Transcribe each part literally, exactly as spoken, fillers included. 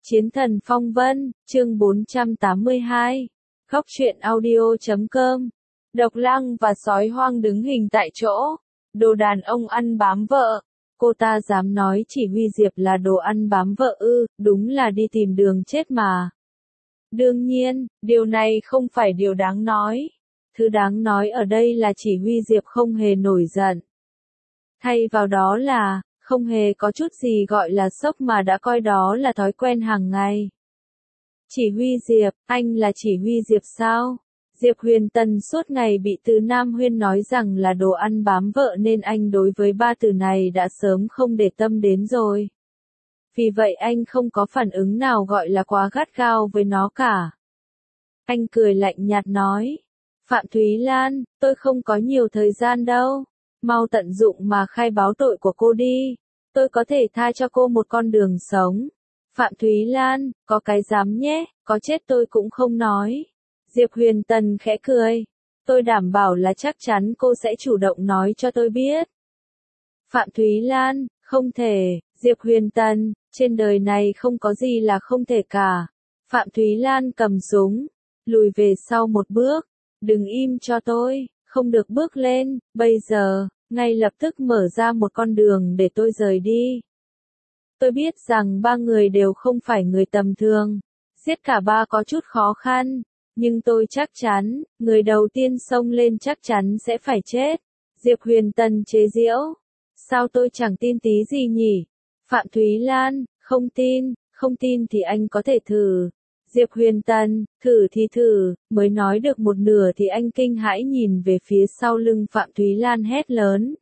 Chiến thần phong vân, chương bốn trăm tám mươi hai. Góc truyện audio chấm com. Độc Lăng và sói hoang đứng hình tại chỗ. Đồ đàn ông ăn bám vợ. Cô ta dám nói chỉ huy Diệp là đồ ăn bám vợ ư, đúng là đi tìm đường chết mà. Đương nhiên, điều này không phải điều đáng nói. Thứ đáng nói ở đây là chỉ huy Diệp không hề nổi giận. Thay vào đó là, không hề có chút gì gọi là sốc mà đã coi đó là thói quen hàng ngày. Chỉ huy Diệp, anh là chỉ huy Diệp sao? Diệp Huyền Tần suốt ngày bị Từ Nam Huyên nói rằng là đồ ăn bám vợ nên anh đối với ba từ này đã sớm không để tâm đến rồi. Vì vậy anh không có phản ứng nào gọi là quá gắt gao với nó cả. Anh cười lạnh nhạt nói, Phạm Thúy Lan, tôi không có nhiều thời gian đâu. Mau tận dụng mà khai báo tội của cô đi. Tôi có thể tha cho cô một con đường sống. Phạm Thúy Lan, có cái dám nhé, có chết tôi cũng không nói. Diệp Huyền Tần khẽ cười. Tôi đảm bảo là chắc chắn cô sẽ chủ động nói cho tôi biết. Phạm Thúy Lan, không thể. Diệp Huyền Tần, trên đời này không có gì là không thể cả. Phạm Thúy Lan cầm súng, lùi về sau một bước. Đừng im cho tôi, không được bước lên, bây giờ, ngay lập tức mở ra một con đường để tôi rời đi. Tôi biết rằng ba người đều không phải người tầm thường, giết cả ba có chút khó khăn, nhưng tôi chắc chắn, người đầu tiên xông lên chắc chắn sẽ phải chết. Diệp Huyền Tần chế giễu. Sao tôi chẳng tin tí gì nhỉ? Phạm Thúy Lan, không tin, không tin thì anh có thể thử. Diệp Huyền Tần, thử thì thử, mới nói được một nửa thì anh kinh hãi nhìn về phía sau lưng Phạm Thúy Lan hét lớn.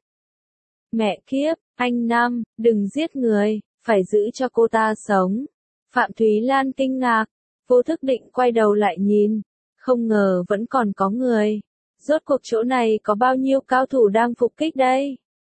Mẹ kiếp, anh Năm, đừng giết người, phải giữ cho cô ta sống. Phạm Thúy Lan kinh ngạc, vô thức định quay đầu lại nhìn, không ngờ vẫn còn có người. Rốt cuộc chỗ này có bao nhiêu cao thủ đang phục kích đây?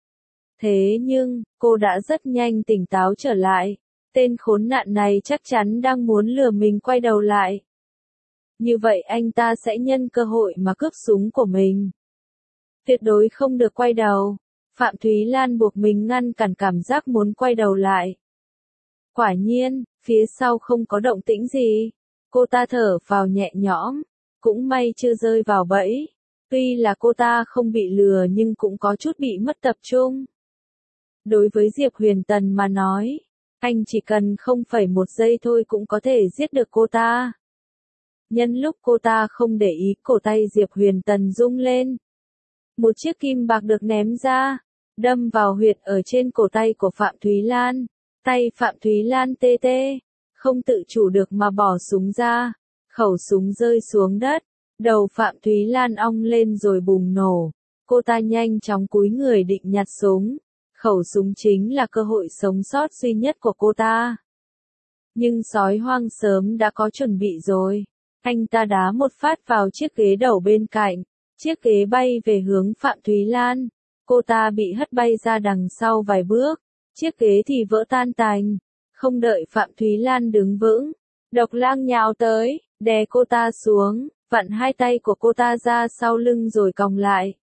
Thế nhưng, cô đã rất nhanh tỉnh táo trở lại. Tên khốn nạn này chắc chắn đang muốn lừa mình quay đầu lại. Như vậy anh ta sẽ nhân cơ hội mà cướp súng của mình. Tuyệt đối không được quay đầu. Phạm Thúy Lan buộc mình ngăn cản cảm giác muốn quay đầu lại. Quả nhiên, phía sau không có động tĩnh gì. Cô ta thở phào nhẹ nhõm. Cũng may chưa rơi vào bẫy. Tuy là cô ta không bị lừa nhưng cũng có chút bị mất tập trung. Đối với Diệp Huyền Tần mà nói, anh chỉ cần không phẩy một giây thôi cũng có thể giết được cô ta. Nhân lúc cô ta không để ý, cổ tay Diệp Huyền Tần rung lên. Một chiếc kim bạc được ném ra, đâm vào huyệt ở trên cổ tay của Phạm Thúy Lan. Tay Phạm Thúy Lan tê tê, không tự chủ được mà bỏ súng ra. Khẩu súng rơi xuống đất, đầu Phạm Thúy Lan ong lên rồi bùng nổ. Cô ta nhanh chóng cúi người định nhặt súng. Khẩu súng chính là cơ hội sống sót duy nhất của cô ta. Nhưng sói hoang sớm đã có chuẩn bị rồi. Anh ta đá một phát vào chiếc ghế đầu bên cạnh. Chiếc ghế bay về hướng Phạm Thúy Lan. Cô ta bị hất bay ra đằng sau vài bước. Chiếc ghế thì vỡ tan tành. Không đợi Phạm Thúy Lan đứng vững, Độc Lang nhào tới, đè cô ta xuống, vặn hai tay của cô ta ra sau lưng rồi còng lại.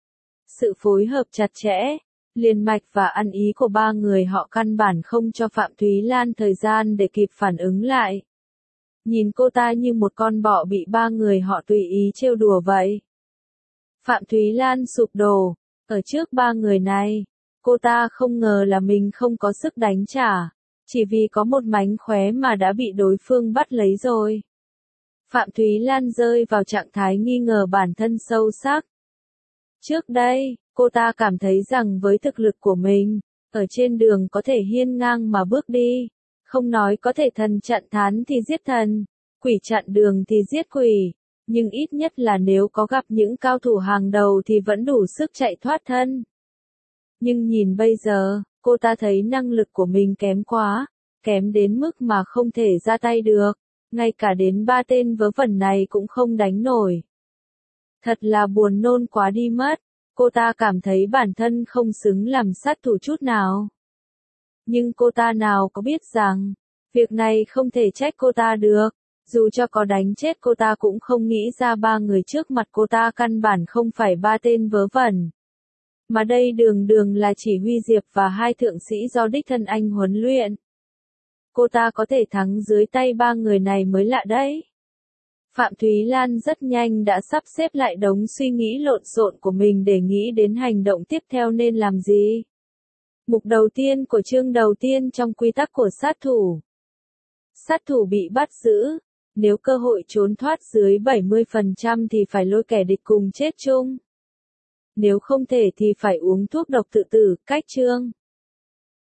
Sự phối hợp chặt chẽ, liền mạch và ăn ý của ba người họ căn bản không cho Phạm Thúy Lan thời gian để kịp phản ứng lại. Nhìn cô ta như một con bọ bị ba người họ tùy ý trêu đùa vậy. Phạm Thúy Lan sụp đổ, ở trước ba người này, cô ta không ngờ là mình không có sức đánh trả, chỉ vì có một mánh khóe mà đã bị đối phương bắt lấy rồi. Phạm Thúy Lan rơi vào trạng thái nghi ngờ bản thân sâu sắc. Trước đây, cô ta cảm thấy rằng với thực lực của mình, ở trên đường có thể hiên ngang mà bước đi, không nói có thể thần chặn thán thì giết thần, quỷ chặn đường thì giết quỷ, nhưng ít nhất là nếu có gặp những cao thủ hàng đầu thì vẫn đủ sức chạy thoát thân. Nhưng nhìn bây giờ, cô ta thấy năng lực của mình kém quá, kém đến mức mà không thể ra tay được, ngay cả đến ba tên vớ vẩn này cũng không đánh nổi. Thật là buồn nôn quá đi mất, cô ta cảm thấy bản thân không xứng làm sát thủ chút nào. Nhưng cô ta nào có biết rằng, việc này không thể trách cô ta được, dù cho có đánh chết cô ta cũng không nghĩ ra ba người trước mặt cô ta căn bản không phải ba tên vớ vẩn. Mà đây đường đường là chỉ huy Diệp và hai thượng sĩ do đích thân anh huấn luyện. cô ta có thể thắng dưới tay ba người này mới lạ đấy. Phạm Thúy Lan rất nhanh đã sắp xếp lại đống suy nghĩ lộn xộn của mình để nghĩ đến hành động tiếp theo nên làm gì. Mục đầu tiên của chương đầu tiên trong quy tắc của sát thủ. Sát thủ bị bắt giữ. Nếu cơ hội trốn thoát dưới bảy mươi phần trăm thì phải lôi kẻ địch cùng chết chung. Nếu không thể thì phải uống thuốc độc tự tử, cách chương.